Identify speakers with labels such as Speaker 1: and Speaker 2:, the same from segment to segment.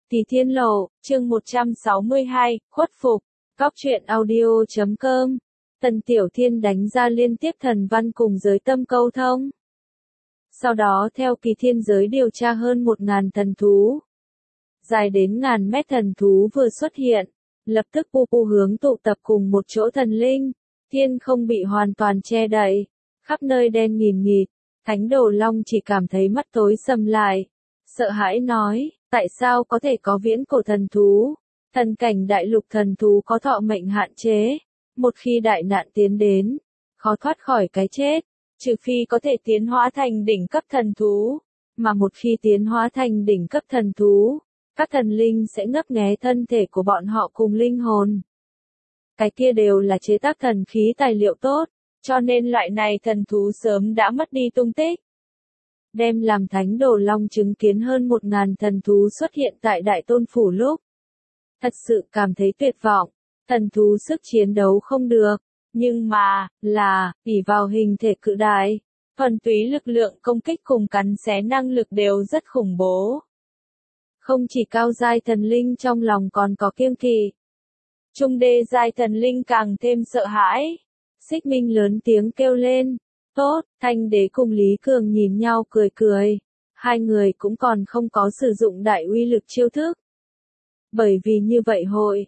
Speaker 1: Kỳ Thiên Lộ, chương 162, khuất phục, Góc truyện audio.com. Tần Tiểu Thiên đánh ra liên tiếp thần văn cùng giới tâm câu thông. Sau đó theo Kỳ Thiên giới điều tra hơn 1000 thần thú. Dài đến ngàn mét thần thú vừa xuất hiện, lập tức pu hướng tụ tập cùng một chỗ thần linh, thiên không bị hoàn toàn che đậy, khắp nơi đen nghìn nghịt, Thánh Đồ Long chỉ cảm thấy mắt tối sầm lại, sợ hãi nói, tại sao có thể có viễn cổ thần thú, thần cảnh đại lục thần thú có thọ mệnh hạn chế, một khi đại nạn tiến đến, khó thoát khỏi cái chết, trừ phi có thể tiến hóa thành đỉnh cấp thần thú, mà một khi tiến hóa thành đỉnh cấp thần thú, các thần linh sẽ ngấp nghé thân thể của bọn họ cùng linh hồn. Cái kia đều là chế tác thần khí tài liệu tốt, cho nên loại này thần thú sớm đã mất đi tung tích. Đem làm Thánh Đồ Long chứng kiến hơn 1000 thần thú xuất hiện tại Đại Tôn Phủ lúc. Thật sự cảm thấy tuyệt vọng, thần thú sức chiến đấu không được, nhưng mà, ỷ vào hình thể cự đại, thuần túy lực lượng công kích cùng cắn xé năng lực đều rất khủng bố. Không chỉ cao giai thần linh trong lòng còn có kiêng kỵ. Trung đê giai thần linh càng thêm sợ hãi. Xích Minh lớn tiếng kêu lên. Tốt, Thanh Đế cùng Lý Cường nhìn nhau cười cười. Hai người cũng còn không có sử dụng đại uy lực chiêu thức. Bởi vì như vậy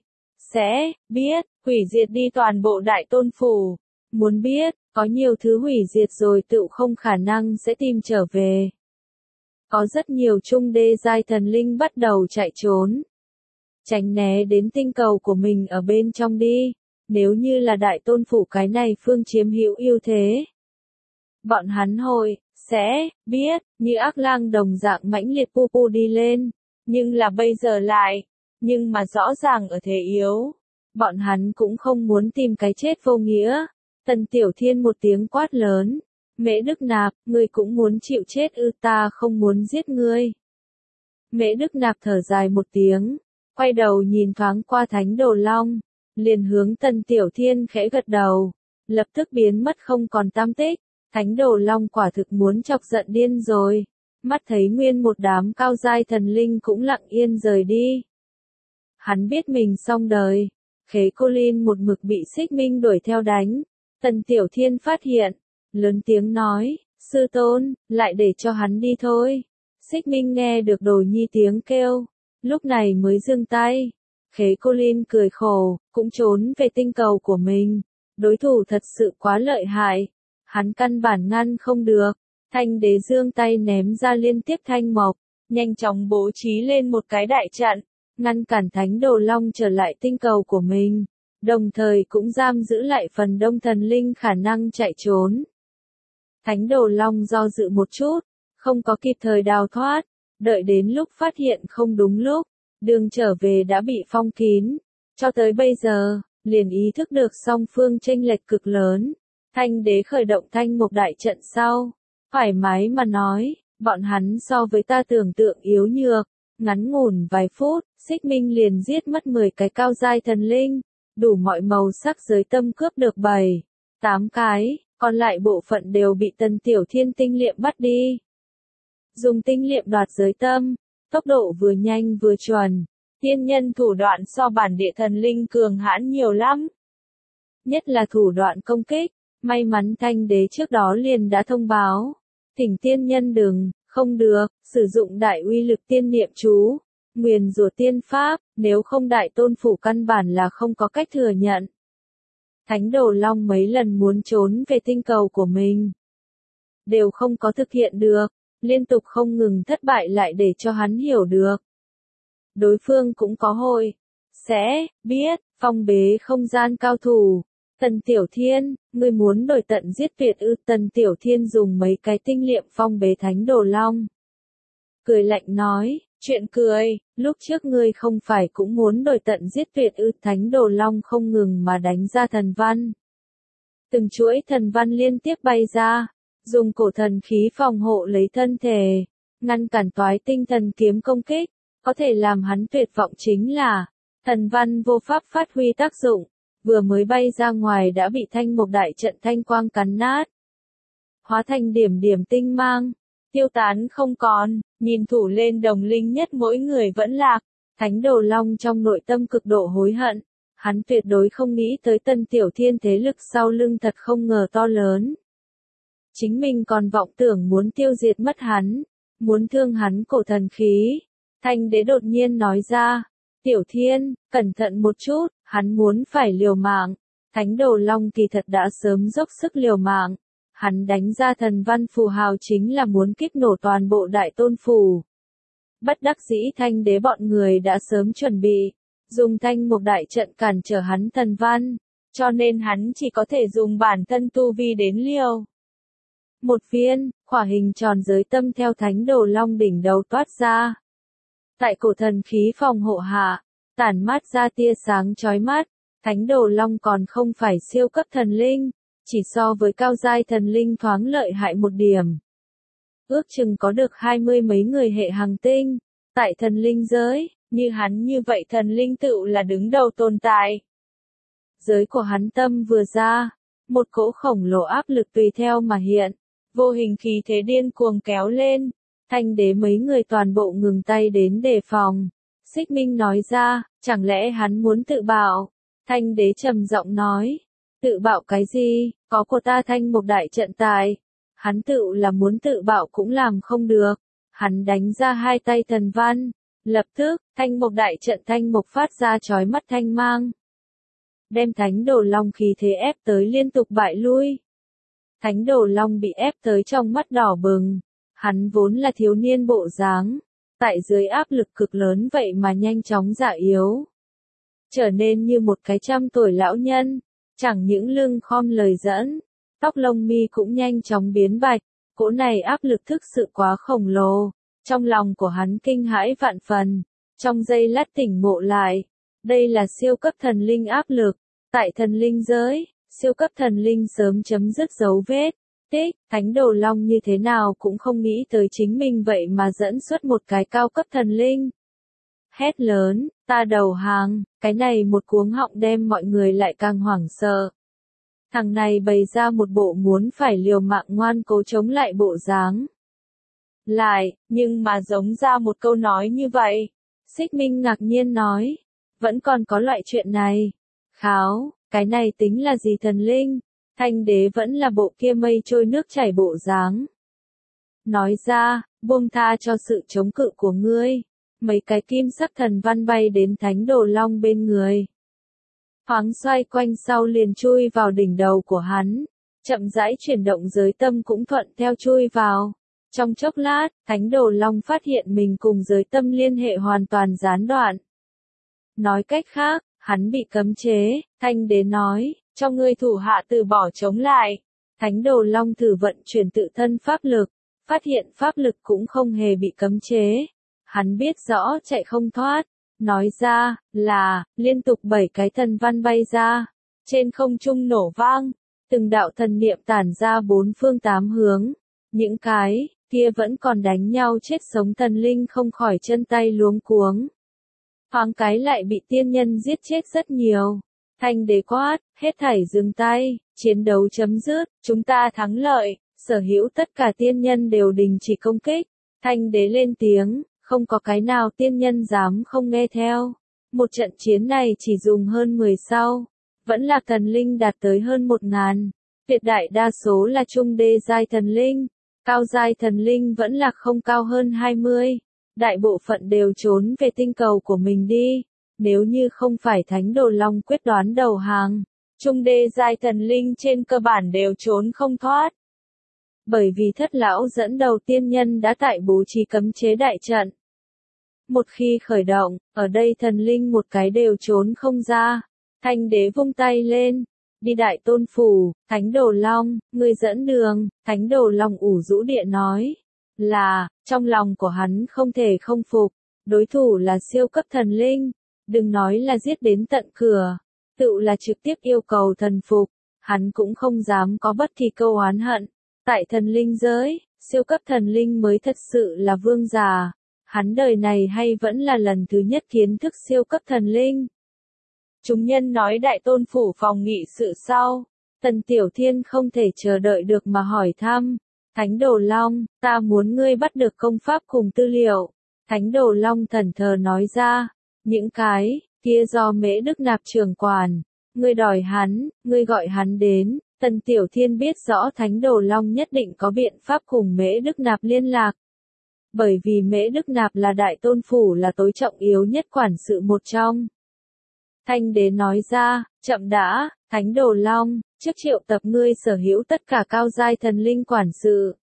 Speaker 1: sẽ biết, hủy diệt đi toàn bộ Đại Tôn Phủ. Muốn biết, có nhiều thứ hủy diệt rồi tự không khả năng sẽ tìm trở về. Có rất nhiều trung đê giai thần linh bắt đầu chạy trốn. Tránh né đến tinh cầu của mình ở bên trong đi, nếu như là Đại Tôn Phủ cái này phương chiếm hữu ưu thế. Bọn hắn sẽ biết, như ác lang đồng dạng mãnh liệt pu đi lên, nhưng là bây giờ nhưng mà rõ ràng ở thế yếu. Bọn hắn cũng không muốn tìm cái chết vô nghĩa. Tần Tiểu Thiên một tiếng quát lớn. Mễ Đức Nạp, ngươi cũng muốn chịu chết ư? Ta không muốn giết ngươi. Mễ Đức Nạp thở dài một tiếng, quay đầu nhìn thoáng qua Thánh Đồ Long, liền hướng Tần Tiểu Thiên khẽ gật đầu, lập tức biến mất không còn tăm tích. Thánh Đồ Long quả thực muốn chọc giận điên rồi, mắt thấy nguyên một đám cao giai thần linh cũng lặng yên rời đi. Hắn biết mình xong đời, Khế Cô Linh một mực bị Xích Minh đuổi theo đánh, Tần Tiểu Thiên phát hiện, lớn tiếng nói, sư tôn, lại để cho hắn đi thôi. Xích Minh nghe được Đồ Nhi tiếng kêu, lúc này mới dừng tay. Khế Cô Linh cười khổ, cũng trốn về tinh cầu của mình. Đối thủ thật sự quá lợi hại, hắn căn bản ngăn không được. Thanh Đế giương tay ném ra liên tiếp thanh mộc, nhanh chóng bố trí lên một cái đại trận, ngăn cản Thánh Đồ Long trở lại tinh cầu của mình, đồng thời cũng giam giữ lại phần đông thần linh khả năng chạy trốn. Thánh Đồ Long do dự một chút, không có kịp thời đào thoát, đợi đến lúc phát hiện không đúng lúc, đường trở về đã bị phong kín. Cho tới bây giờ, liền ý thức được song phương chênh lệch cực lớn. Thanh Đế khởi động thanh mộc đại trận sau, thoải mái mà nói, bọn hắn so với ta tưởng tượng yếu nhược, ngắn ngủn vài phút, Xích Minh liền giết mất 10 cái cao giai thần linh, đủ mọi màu sắc giới tâm cướp được 7-8 cái. Còn lại bộ phận đều bị Tần Tiểu Thiên tinh liệm bắt đi. Dùng tinh liệm đoạt giới tâm, tốc độ vừa nhanh vừa chuẩn, tiên nhân thủ đoạn so bản địa thần linh cường hãn nhiều lắm. Nhất là thủ đoạn công kích, may mắn Thanh Đế trước đó liền đã thông báo. Thỉnh tiên nhân không được, sử dụng đại uy lực tiên niệm chú, nguyền rủa tiên pháp, nếu không Đại Tôn Phủ căn bản là không có cách thừa nhận. Thánh Đồ Long mấy lần muốn trốn về tinh cầu của mình, đều không có thực hiện được, liên tục không ngừng thất bại lại để cho hắn hiểu được. Đối phương cũng có sẽ biết, phong bế không gian cao thủ. Tần Tiểu Thiên, ngươi muốn đổi tận giết tuyệt ư? Tần Tiểu Thiên dùng mấy cái tinh liệm phong bế Thánh Đồ Long. Cười lạnh nói, chuyện cười, lúc trước ngươi không phải cũng muốn đổi tận giết tuyệt ư? Thánh Đồ Long không ngừng mà đánh ra thần văn. Từng chuỗi thần văn liên tiếp bay ra, dùng cổ thần khí phòng hộ lấy thân thể, ngăn cản toái tinh thần kiếm công kích, có thể làm hắn tuyệt vọng chính là, thần văn vô pháp phát huy tác dụng, vừa mới bay ra ngoài đã bị thanh mộc đại trận thanh quang cắn nát. Hóa thành điểm điểm tinh mang, tiêu tán không còn, nhìn thủ lên đồng linh nhất mỗi người vẫn lạc. Thánh Đồ Long trong nội tâm cực độ hối hận, hắn tuyệt đối không nghĩ tới Tân Tiểu Thiên thế lực sau lưng thật không ngờ to lớn. Chính mình còn vọng tưởng muốn tiêu diệt mất hắn, muốn thương hắn cổ thần khí. Thanh đế đột nhiên nói ra, Tiểu Thiên, cẩn thận một chút, hắn muốn phải liều mạng. Thánh Đồ Long kỳ thật đã sớm dốc sức liều mạng. Hắn đánh ra thần văn phù hào chính là muốn kích nổ toàn bộ đại tôn phủ. Bất đắc dĩ Thanh đế bọn người đã sớm chuẩn bị, dùng thanh một đại trận cản trở hắn thần văn, cho nên hắn chỉ có thể dùng bản thân tu vi đến liều. Một viên, khỏa hình tròn giới tâm theo Thánh Đồ Long đỉnh đầu toát ra. Tại cổ thần khí phòng hộ hạ, tản mát ra tia sáng chói mắt, Thánh Đồ Long còn không phải siêu cấp thần linh, chỉ so với cao giai thần linh thoáng lợi hại một điểm. Ước chừng có được 20 mấy người hệ hành tinh, tại thần linh giới, như hắn như vậy thần linh tựu là đứng đầu tồn tại. Giới của hắn tâm vừa ra, một cỗ khổng lồ áp lực tùy theo mà hiện, vô hình khí thế điên cuồng kéo lên, Thanh đế mấy người toàn bộ ngừng tay đến đề phòng. Xích Minh nói ra, chẳng lẽ hắn muốn tự bạo? Thanh đế trầm giọng nói, tự bạo cái gì, có của ta thanh một đại trận tài. Hắn tự là muốn tự bạo cũng làm không được. Hắn đánh ra hai tay thần văn. Lập tức, thanh một đại trận thanh mộc phát ra chói mắt thanh mang. Đem Thánh Đồ Long khí thế ép tới liên tục bại lui. Thánh Đồ Long bị ép tới trong mắt đỏ bừng. Hắn vốn là thiếu niên bộ dáng. Tại dưới áp lực cực lớn vậy mà nhanh chóng già yếu. Trở nên như một cái 100 tuổi lão nhân. Chẳng những lưng khom lời dẫn. Tóc lông mi cũng nhanh chóng biến bạch. Cỗ này áp lực thực sự quá khổng lồ. Trong lòng của hắn kinh hãi vạn phần. Trong giây lát tỉnh ngộ lại. Đây là siêu cấp thần linh áp lực. Tại thần linh giới, siêu cấp thần linh sớm chấm dứt dấu vết. Tích, Thánh Đồ Long như thế nào cũng không nghĩ tới chính mình vậy mà dẫn xuất một cái cao cấp thần linh. Hét lớn, ta đầu hàng, cái này một cuống họng đem mọi người lại càng hoảng sợ. Thằng này bày ra một bộ muốn phải liều mạng ngoan cố chống lại bộ dáng. Lại, nhưng mà giống ra một câu nói như vậy. Xích Minh ngạc nhiên nói, vẫn còn có loại chuyện này. Kháo, cái này tính là gì thần linh? Thanh đế vẫn là bộ kia mây trôi nước chảy bộ dáng. Nói ra, buông tha cho sự chống cự của ngươi. Mấy cái kim sắc thần văn bay đến Thánh Đồ Long bên người. Thoáng xoay quanh sau liền chui vào đỉnh đầu của hắn. Chậm rãi chuyển động giới tâm cũng thuận theo chui vào. Trong chốc lát, Thánh Đồ Long phát hiện mình cùng giới tâm liên hệ hoàn toàn gián đoạn. Nói cách khác, hắn bị cấm chế, Thanh đế nói, cho ngươi thủ hạ từ bỏ chống lại. Thánh Đồ Long thử vận chuyển tự thân pháp lực, phát hiện pháp lực cũng không hề bị cấm chế. Hắn biết rõ chạy không thoát, nói ra, là, liên tục 7 cái thần văn bay ra, trên không trung nổ vang, từng đạo thần niệm tản ra 4 phương 8 hướng, những cái, kia vẫn còn đánh nhau chết sống thần linh không khỏi chân tay luống cuống. Thoáng cái lại bị tiên nhân giết chết rất nhiều. Thanh đế quát, hết thảy dừng tay, chiến đấu chấm dứt, chúng ta thắng lợi, sở hữu tất cả tiên nhân đều đình chỉ công kích. Thanh đế lên tiếng, không có cái nào tiên nhân dám không nghe theo. Một trận chiến này chỉ dùng hơn 10 sau, vẫn là thần linh đạt tới hơn 1000. Tuyệt đại đa số là trung đê giai thần linh, cao giai thần linh vẫn là không cao hơn 20. Đại bộ phận đều trốn về tinh cầu của mình đi. Nếu như không phải Thánh Đồ Long quyết đoán đầu hàng, trung đê giai thần linh trên cơ bản đều trốn không thoát. Bởi vì thất lão dẫn đầu tiên nhân đã tại bố trí cấm chế đại trận. Một khi khởi động, ở đây thần linh một cái đều trốn không ra. Thanh đế vung tay lên, đi đại tôn phủ, Thánh Đồ Long, ngươi dẫn đường. Thánh Đồ Long ủ rũ địa nói, là, trong lòng của hắn không thể không phục, đối thủ là siêu cấp thần linh. Đừng nói là giết đến tận cửa, tự là trực tiếp yêu cầu thần phục, hắn cũng không dám có bất kỳ câu oán hận. Tại thần linh giới, siêu cấp thần linh mới thật sự là vương giả. Hắn đời này hay vẫn là lần thứ nhất kiến thức siêu cấp thần linh. Chúng nhân nói đại tôn phủ phòng nghị sự sau. Tần Tiểu Thiên không thể chờ đợi được mà hỏi thăm. Thánh Đồ Long, ta muốn ngươi bắt được công pháp cùng tư liệu. Thánh Đồ Long thẫn thờ nói ra. Những cái kia do Mễ Đức Nạp trưởng quản, ngươi đòi hắn, ngươi gọi hắn đến. Tần Tiểu Thiên biết rõ Thánh Đồ Long nhất định có biện pháp cùng Mễ Đức Nạp liên lạc. Bởi vì Mễ Đức Nạp là đại tôn phủ là tối trọng yếu nhất quản sự một trong. Thanh đế nói ra, chậm đã, Thánh Đồ Long, trước triệu tập ngươi sở hữu tất cả cao giai thần linh quản sự.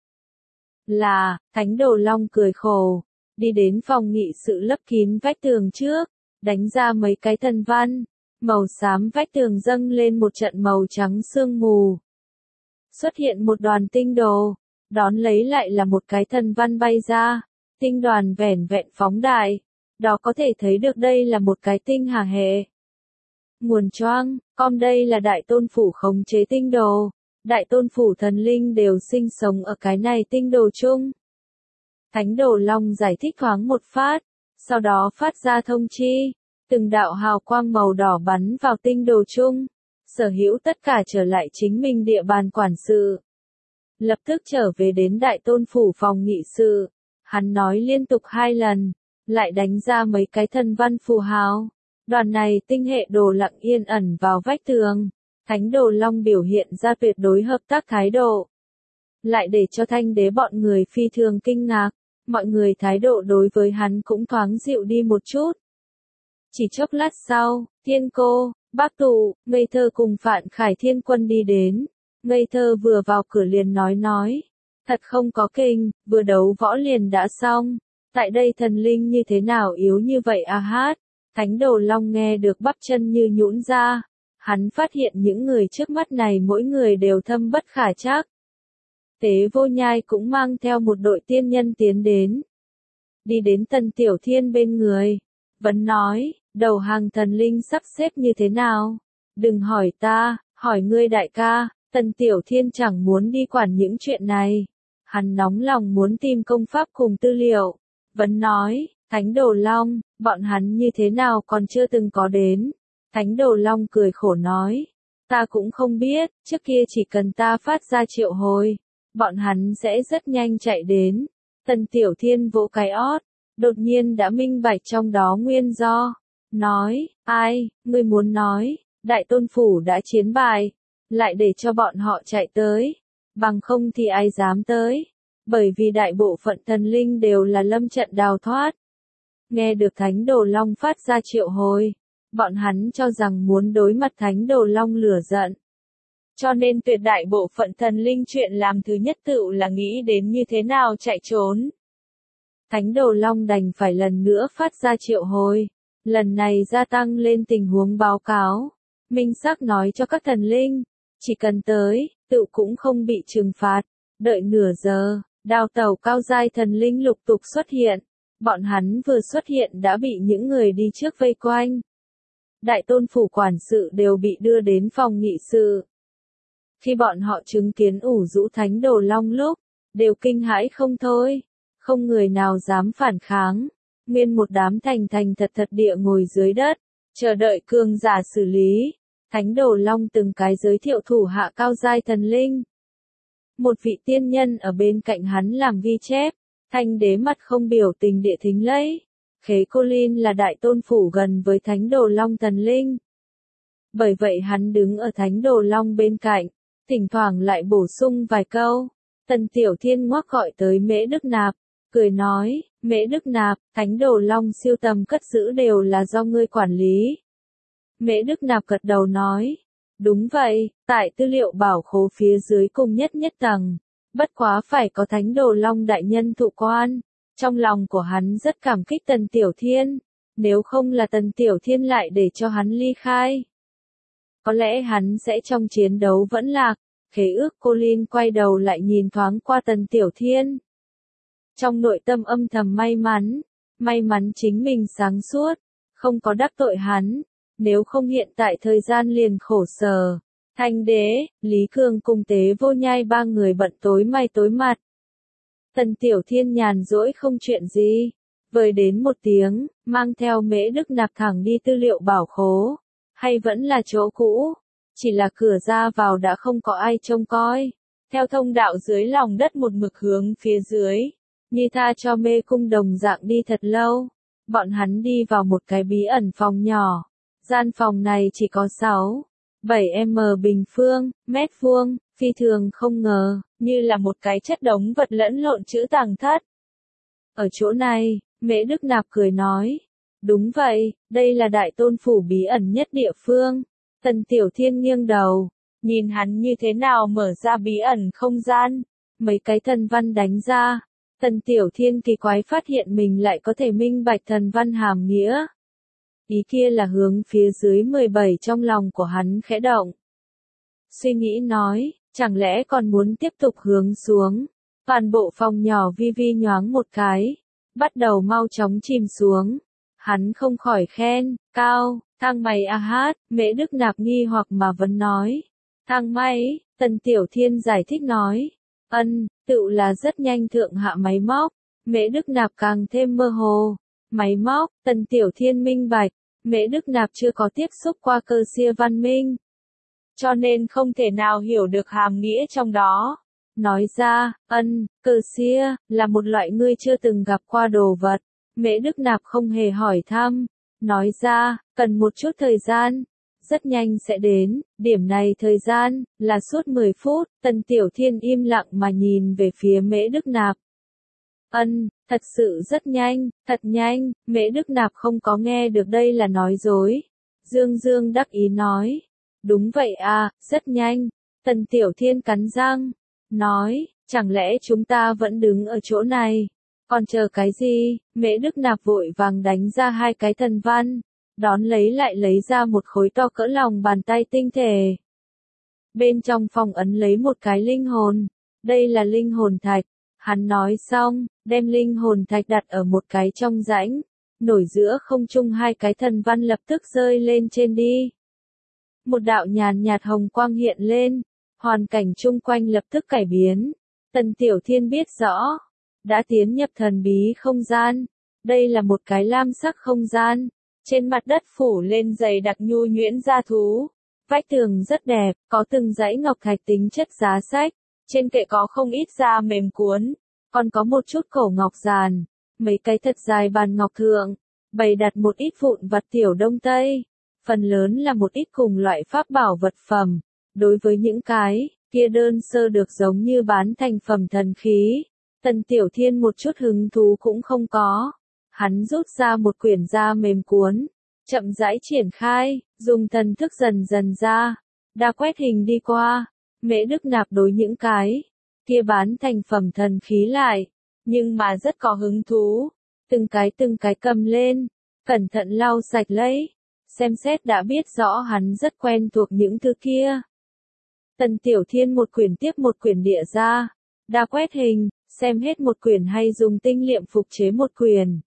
Speaker 1: Là, Thánh Đồ Long cười khổ, đi đến phòng nghị sự lấp kín vách tường trước, đánh ra mấy cái thần văn. Màu xám vách tường dâng lên một trận màu trắng sương mù. Xuất hiện một đoàn tinh đồ, đón lấy lại là một cái thần văn bay ra, tinh đoàn vẻn vẹn phóng đại, đó có thể thấy được đây là một cái tinh hà hệ. Nguồn choang, đây là đại tôn phủ khống chế tinh đồ, đại tôn phủ thần linh đều sinh sống ở cái này tinh đồ chung. Thánh Đồ Long giải thích thoáng một phát, sau đó phát ra thông chi. Từng đạo hào quang màu đỏ bắn vào tinh đồ chung, sở hữu tất cả trở lại chính mình địa bàn quản sự. Lập tức trở về đến đại tôn phủ phòng nghị sự, hắn nói liên tục 2 lần, lại đánh ra mấy cái thần văn phù hào. Đoàn này tinh hệ đồ lặng yên ẩn vào vách tường, Thánh Đồ Long biểu hiện ra tuyệt đối hợp tác thái độ. Lại để cho Thanh đế bọn người phi thường kinh ngạc, mọi người thái độ đối với hắn cũng thoáng dịu đi một chút. Chỉ chốc lát sau, Thiên Cô, Bác Tụ, Ngây Thơ cùng Phạn Khải Thiên Quân đi đến. Ngây Thơ vừa vào cửa liền nói, thật không có kinh, vừa đấu võ liền đã xong. Tại đây thần linh như thế nào yếu như vậy à hát. Thánh Đồ Long nghe được bắp chân như nhũn ra. Hắn phát hiện những người trước mắt này mỗi người đều thâm bất khả trắc. Tế Vô Nhai cũng mang theo một đội tiên nhân tiến đến. Đi đến Tần Tiểu Thiên bên người. Vẫn nói, đầu hàng thần linh sắp xếp như thế nào? Đừng hỏi ta, hỏi ngươi đại ca. Tần Tiểu Thiên chẳng muốn đi quản những chuyện này. Hắn nóng lòng muốn tìm công pháp cùng tư liệu. Vẫn nói, Thánh Đồ Long, bọn hắn như thế nào còn chưa từng có đến. Thánh Đồ Long cười khổ nói, ta cũng không biết, trước kia chỉ cần ta phát ra triệu hồi, bọn hắn sẽ rất nhanh chạy đến. Tần Tiểu Thiên vỗ cái ót, đột nhiên đã minh bạch trong đó nguyên do. Nói, ai, ngươi muốn nói, đại tôn phủ đã chiến bại, lại để cho bọn họ chạy tới, bằng không thì ai dám tới, bởi vì đại bộ phận thần linh đều là lâm trận đào thoát. Nghe được Thánh Đồ Long phát ra triệu hồi, bọn hắn cho rằng muốn đối mặt Thánh Đồ Long lửa giận. Cho nên tuyệt đại bộ phận thần linh chuyện làm thứ nhất tựu là nghĩ đến như thế nào chạy trốn. Thánh Đồ Long đành phải lần nữa phát ra triệu hồi, lần này gia tăng lên tình huống báo cáo, minh xác nói cho các thần linh, chỉ cần tới, tựu cũng không bị trừng phạt, đợi nửa giờ, đào tàu cao giai thần linh lục tục xuất hiện, bọn hắn vừa xuất hiện đã bị những người đi trước vây quanh. Đại tôn phủ quản sự đều bị đưa đến phòng nghị sự. Khi bọn họ chứng kiến ủ rũ Thánh Đồ Long lúc, đều kinh hãi không thôi, không người nào dám phản kháng, nguyên một đám thành thật địa ngồi dưới đất, chờ đợi cường giả xử lý. Thánh Đồ Long từng cái giới thiệu thủ hạ cao giai thần linh. Một vị tiên nhân ở bên cạnh hắn làm ghi chép, Thanh đế mặt không biểu tình địa thính lấy. Khế Cô Linh là đại tôn phủ gần với Thánh Đồ Long thần linh. Bởi vậy hắn đứng ở Thánh Đồ Long bên cạnh, thỉnh thoảng lại bổ sung vài câu. Tần Tiểu Thiên ngoắc gọi tới Mễ Đức Nạp, cười nói, Mễ Đức Nạp, Thánh Đồ Long siêu tầm cất giữ đều là do ngươi quản lý. Mễ Đức Nạp gật đầu nói, đúng vậy, tại tư liệu bảo khố phía dưới cùng nhất tầng, bất quá phải có Thánh Đồ Long đại nhân thụ quan. Trong lòng của hắn rất cảm kích Tần Tiểu Thiên, nếu không là Tần Tiểu Thiên lại để cho hắn ly khai. Có lẽ hắn sẽ trong chiến đấu vẫn lạc. Khế ước Cô Linh quay đầu lại nhìn thoáng qua Tần Tiểu Thiên. Trong nội tâm âm thầm may mắn chính mình sáng suốt, không có đắc tội hắn, nếu không hiện tại thời gian liền khổ sở. Thanh đế, Lý Cường cùng Tế Vô Nhai ba người bận tối mày tối mặt. Tần Tiểu Thiên nhàn rỗi không chuyện gì, vời đến một tiếng, mang theo Mễ Đức Nạp thẳng đi tư liệu bảo khố, hay vẫn là chỗ cũ, chỉ là cửa ra vào đã không có ai trông coi, theo thông đạo dưới lòng đất một mực hướng phía dưới, như tha cho mê cung đồng dạng đi thật lâu, Bọn hắn đi vào một cái bí ẩn phòng nhỏ. Gian phòng này chỉ có 6-7 bình phương, mét vuông, phi thường không ngờ, như là một cái chất đống vật lẫn lộn trữ tàng thất. Ở chỗ này, Mễ Đức Nạp cười nói. Đúng vậy, đây là đại tôn phủ bí ẩn nhất địa phương. Tần Tiểu Thiên nghiêng đầu, nhìn hắn như thế nào mở ra bí ẩn không gian. Mấy cái thần văn đánh ra. Tần Tiểu Thiên kỳ quái phát hiện mình lại có thể minh bạch thần văn hàm nghĩa. Ý kia là hướng phía dưới 17 trong lòng của hắn khẽ động. Suy nghĩ nói, chẳng lẽ còn muốn tiếp tục hướng xuống. Toàn bộ phòng nhỏ vi vi nhoáng một cái. Bắt đầu mau chóng chìm xuống. Hắn không khỏi khen, cao, thang máy a hát, Mễ Đức Nạp nghi hoặc mà vẫn nói. Thang máy, Tần Tiểu Thiên giải thích nói. Tựu là rất nhanh thượng hạ máy móc. Mễ Đức Nạp càng thêm mơ hồ. Máy móc, Tần Tiểu Thiên minh bạch. Mễ Đức Nạp chưa có tiếp xúc qua cơ xia văn minh. Cho nên không thể nào hiểu được hàm nghĩa trong đó. Nói ra, cơ xia, là một loại ngươi chưa từng gặp qua đồ vật. Mễ Đức Nạp không hề hỏi thăm. Nói ra, cần một chút thời gian. Rất nhanh sẽ đến, điểm này thời gian, là suốt 10 phút, Tần Tiểu Thiên im lặng mà nhìn về phía Mễ Đức Nạp. Thật sự rất nhanh, thật nhanh, Mễ Đức Nạp không có nghe được đây là nói dối. Dương Dương đắc ý nói. Đúng vậy à, rất nhanh. Tần Tiểu Thiên cắn răng. Nói, chẳng lẽ chúng ta vẫn đứng ở chỗ này? Còn chờ cái gì? Mễ Đức Nạp vội vàng đánh ra 2 cái thần văn. Đón lấy ra một khối to cỡ lòng bàn tay tinh thể. Bên trong phong ấn lấy một cái linh hồn. Đây là linh hồn thạch. Hắn nói xong, đem linh hồn thạch đặt ở một cái trong rãnh. Nổi giữa không trung 2 cái thần văn lập tức rơi lên trên đi. Một đạo nhàn nhạt hồng quang hiện lên. Hoàn cảnh chung quanh lập tức cải biến. Tần Tiểu Thiên biết rõ. Đã tiến nhập thần bí không gian. Đây là một cái lam sắc không gian. Trên mặt đất phủ lên dày đặc nhu nhuyễn da thú. Vách tường rất đẹp, có từng dãy ngọc thạch tính chất giá sách. Trên kệ có không ít da mềm cuốn. Còn có một chút cổ ngọc giàn. Mấy cái thật dài bàn ngọc thượng. Bày đặt một ít vụn vặt tiểu đông tây. Phần lớn là một ít cùng loại pháp bảo vật phẩm. Đối với những cái kia đơn sơ được giống như bán thành phẩm thần khí. Tần Tiểu Thiên một chút hứng thú cũng không có. Hắn rút ra một quyển da mềm cuốn. Chậm rãi triển khai, dùng thần thức dần dần ra. Đã quét hình đi qua. Mễ Đức Nạp đối những cái kia bán thành phẩm thần khí lại. Nhưng mà rất có hứng thú. Từng cái cầm lên. Cẩn thận lau sạch lấy. Xem xét đã biết rõ hắn rất quen thuộc những thứ kia. Tần Tiểu Thiên một quyển tiếp một quyển địa ra. Đã quét hình, xem hết một quyển hay dùng tinh liệm phục chế một quyển.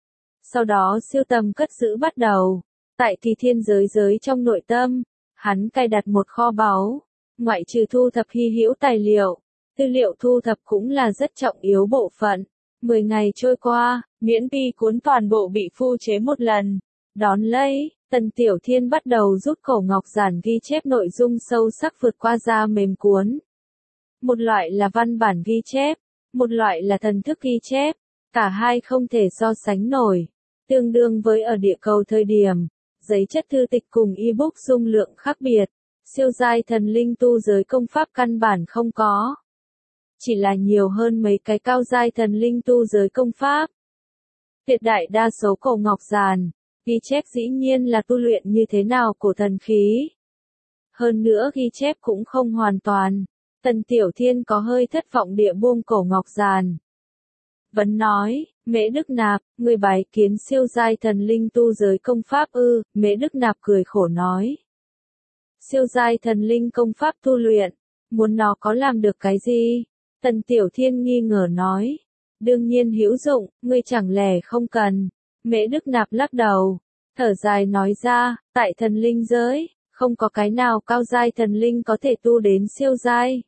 Speaker 1: Sau đó siêu tầm cất giữ bắt đầu. Tại Kỳ Thiên giới trong nội tâm, hắn cài đặt một kho báu. Ngoại trừ thu thập hy hữu tài liệu, tư liệu thu thập cũng là rất trọng yếu bộ phận. 10 ngày trôi qua, miễn vi cuốn toàn bộ bị phu chế một lần. Đón lấy, Tần Tiểu Thiên bắt đầu rút cổ ngọc giản ghi chép nội dung sâu sắc vượt qua da mềm cuốn. Một loại là văn bản ghi chép, một loại là thần thức ghi chép. Cả hai không thể so sánh nổi. Tương đương với ở địa cầu thời điểm, giấy chất thư tịch cùng ebook dung lượng khác biệt. Siêu giai thần linh tu giới công pháp căn bản không có. Chỉ là nhiều hơn mấy cái cao giai thần linh tu giới công pháp. Tuyệt đại đa số cổ ngọc giàn, ghi chép dĩ nhiên là tu luyện như thế nào của thần khí. Hơn nữa ghi chép cũng không hoàn toàn. Tần Tiểu Thiên có hơi thất vọng địa buông cổ ngọc giàn. Vẫn nói, Mễ Đức Nạp, người bái kiến siêu giai thần linh tu giới công pháp ư? Mễ Đức Nạp cười khổ nói. Siêu giai thần linh công pháp tu luyện, muốn nó có làm được cái gì? Tần Tiểu Thiên nghi ngờ nói. Đương nhiên hữu dụng, ngươi chẳng lẽ không cần. Mễ Đức Nạp lắc đầu, thở dài nói ra, tại thần linh giới, không có cái nào cao giai thần linh có thể tu đến siêu giai.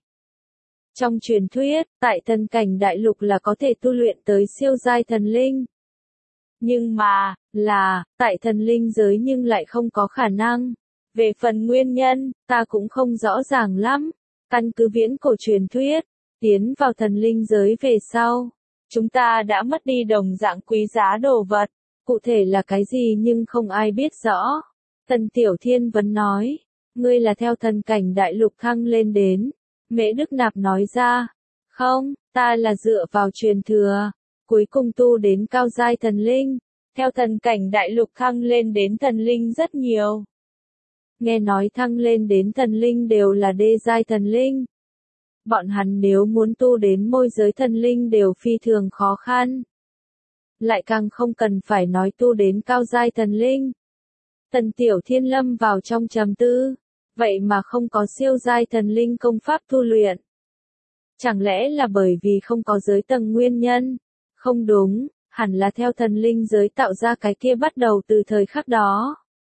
Speaker 1: Trong truyền thuyết, tại thần cảnh đại lục là có thể tu luyện tới siêu giai thần linh. Nhưng mà, tại thần linh giới nhưng lại không có khả năng. Về phần nguyên nhân, ta cũng không rõ ràng lắm. Căn cứ viễn cổ truyền thuyết, tiến vào thần linh giới về sau, chúng ta đã mất đi đồng dạng quý giá đồ vật. Cụ thể là cái gì nhưng không ai biết rõ. Tần Tiểu Thiên vẫn nói, ngươi là theo thần cảnh đại lục thăng lên đến. Mễ Đức Nạp nói ra, không, ta là dựa vào truyền thừa, cuối cùng tu đến cao giai thần linh. Theo thần cảnh đại lục thăng lên đến thần linh rất nhiều. Nghe nói thăng lên đến thần linh đều là đê giai thần linh. Bọn hắn nếu muốn tu đến môi giới thần linh đều phi thường khó khăn. Lại càng không cần phải nói tu đến cao giai thần linh. Tần Tiểu Thiên lâm vào trong trầm tư, vậy mà không có siêu giai thần linh công pháp tu luyện. Chẳng lẽ là bởi vì không có giới tầng nguyên nhân? Không đúng, hẳn là theo thần linh giới tạo ra cái kia bắt đầu từ thời khắc đó.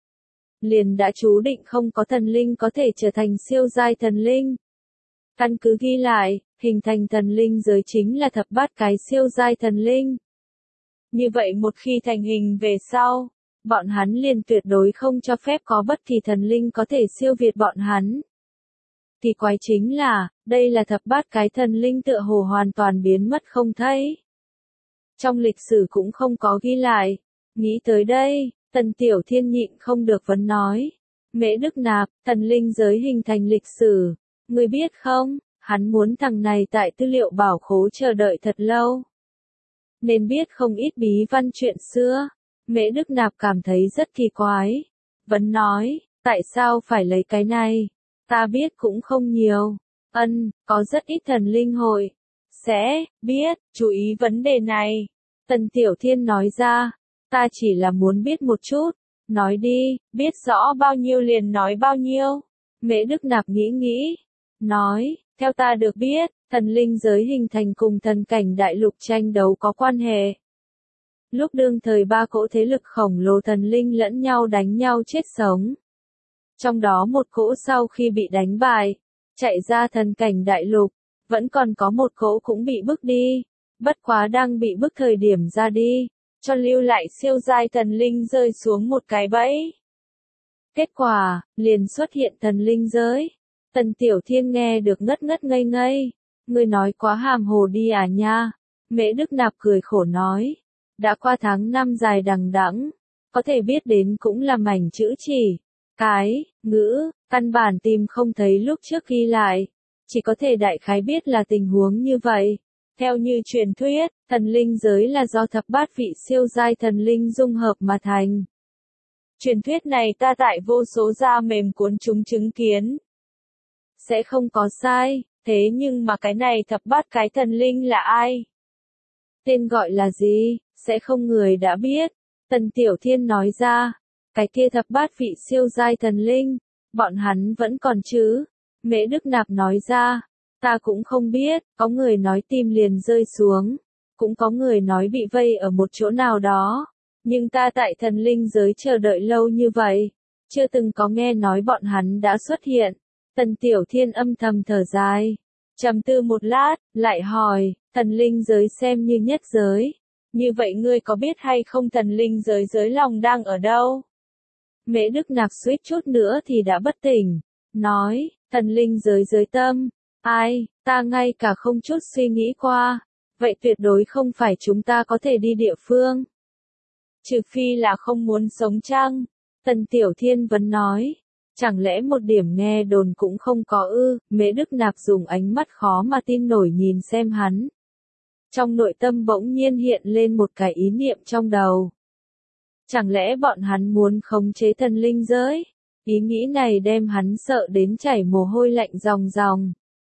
Speaker 1: Liền đã chú định không có thần linh có thể trở thành siêu giai thần linh. Căn cứ ghi lại, hình thành thần linh giới chính là thập bát cái siêu giai thần linh. Như vậy một khi thành hình về sau, bọn hắn liền tuyệt đối không cho phép có bất kỳ thần linh có thể siêu việt bọn hắn. Kỳ quái chính là, đây là thập bát cái thần linh tựa hồ hoàn toàn biến mất không thấy. Trong lịch sử cũng không có ghi lại. Nghĩ tới đây, Tần Tiểu Thiên nhịn không được vấn nói. Mễ Đức Nạp, thần linh giới hình thành lịch sử. Ngươi biết không, hắn muốn thằng này tại tư liệu bảo khố chờ đợi thật lâu. Nên biết không ít bí văn chuyện xưa. Mễ Đức Nạp cảm thấy rất kỳ quái. Vấn nói, tại sao phải lấy cái này? Ta biết cũng không nhiều. Có rất ít thần linh hội. Sẽ, biết, chú ý vấn đề này. Tần Tiểu Thiên nói ra, ta chỉ là muốn biết một chút. Nói đi, biết rõ bao nhiêu liền nói bao nhiêu. Mễ Đức Nạp nghĩ. Nói, theo ta được biết, thần linh giới hình thành cùng thần cảnh đại lục tranh đấu có quan hệ. Lúc đương thời ba cỗ thế lực khổng lồ thần linh lẫn nhau đánh nhau chết sống. Trong đó một cỗ sau khi bị đánh bại, chạy ra thần cảnh đại lục, vẫn còn có một cỗ cũng bị bức đi, bất quá đang bị bức thời điểm ra đi, cho lưu lại siêu giai thần linh rơi xuống một cái bẫy. Kết quả, liền xuất hiện thần linh giới. Tần Tiểu Thiên nghe được ngất ngây. Ngươi nói quá hàm hồ đi à nha. Mễ Đức Nạp cười khổ nói. Đã qua tháng năm dài đằng đẵng, có thể biết đến cũng là mảnh chữ chỉ, cái, ngữ, căn bản tìm không thấy lúc trước ghi lại. Chỉ có thể đại khái biết là tình huống như vậy. Theo như truyền thuyết, thần linh giới là do thập bát vị siêu giai thần linh dung hợp mà thành. Truyền thuyết này ta tại vô số da mềm cuốn chúng chứng kiến. Sẽ không có sai, thế nhưng mà cái này thập bát cái thần linh là ai? Tên gọi là gì, sẽ không người đã biết. Tần Tiểu Thiên nói ra, cái kia thập bát vị siêu giai thần linh, bọn hắn vẫn còn chứ. Mễ Đức Nạp nói ra, ta cũng không biết, có người nói tim liền rơi xuống, cũng có người nói bị vây ở một chỗ nào đó. Nhưng ta tại thần linh giới chờ đợi lâu như vậy, chưa từng có nghe nói bọn hắn đã xuất hiện. Tần Tiểu Thiên âm thầm thở dài, trầm tư một lát, lại hỏi, thần linh giới xem như nhất giới. Như vậy ngươi có biết hay không thần linh giới giới lòng đang ở đâu? Mễ Đức Nạp suýt chút nữa thì đã bất tỉnh, nói, thần linh giới giới tâm, ai, ta ngay cả không chút suy nghĩ qua, vậy tuyệt đối không phải chúng ta có thể đi địa phương. Trừ phi là không muốn sống chăng? Tần Tiểu Thiên vẫn nói, chẳng lẽ một điểm nghe đồn cũng không có ư? Mễ Đức Nạp dùng ánh mắt khó mà tin nổi nhìn xem hắn. Trong nội tâm bỗng nhiên hiện lên một cái ý niệm trong đầu. Chẳng lẽ bọn hắn muốn khống chế thần linh giới? Ý nghĩ này đem hắn sợ đến chảy mồ hôi lạnh ròng ròng.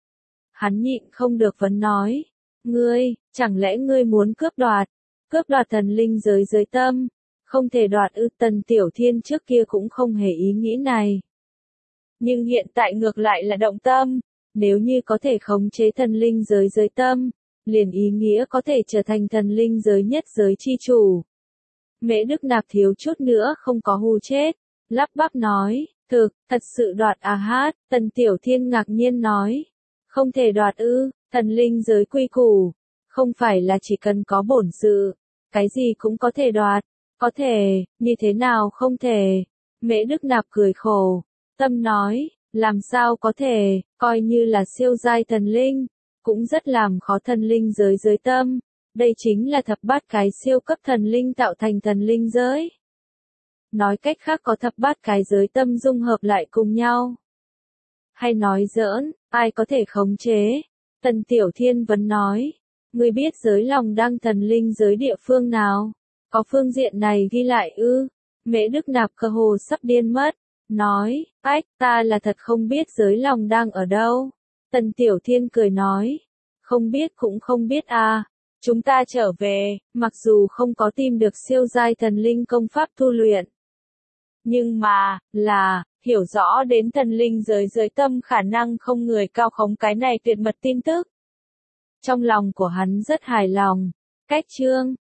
Speaker 1: Hắn nhịn không được vấn nói. Ngươi, chẳng lẽ ngươi muốn cướp đoạt thần linh giới giới tâm? Không thể đoạt ư? Tần Tiểu Thiên trước kia cũng không hề ý nghĩ này. Nhưng hiện tại ngược lại là động tâm. Nếu như có thể khống chế thần linh giới giới tâm, liền ý nghĩa có thể trở thành thần linh giới nhất giới chi chủ. Mễ Đức Nạp thiếu chút nữa không có hù chết, lắp bắp nói, thật sự đoạt à hát? Tần Tiểu Thiên ngạc nhiên nói, không thể đoạt ư? Thần linh giới quy củ, không phải là chỉ cần có bổn sự, cái gì cũng có thể đoạt. Có thể, như thế nào không thể? Mễ Đức Nạp cười khổ, tâm nói, làm sao có thể, coi như là siêu giai thần linh, cũng rất làm khó thần linh giới giới tâm. Đây chính là thập bát cái siêu cấp thần linh tạo thành thần linh giới. Nói cách khác có thập bát cái giới tâm dung hợp lại cùng nhau. Hay nói giỡn, ai có thể khống chế? Tần Tiểu Thiên vấn nói. Ngươi biết giới lòng đăng thần linh giới địa phương nào? Có phương diện này ghi lại ư? Mễ Đức Nạp cơ hồ sắp điên mất. Nói, ách, ta là thật không biết giới lòng đang ở đâu. Tần Tiểu Thiên cười nói. Không biết cũng không biết à. Chúng ta trở về, mặc dù không có tìm được siêu giai thần linh công pháp tu luyện. Nhưng mà, hiểu rõ đến thần linh giới giới tâm khả năng không người cao khống cái này tuyệt mật tin tức. Trong lòng của hắn rất hài lòng. Cách chương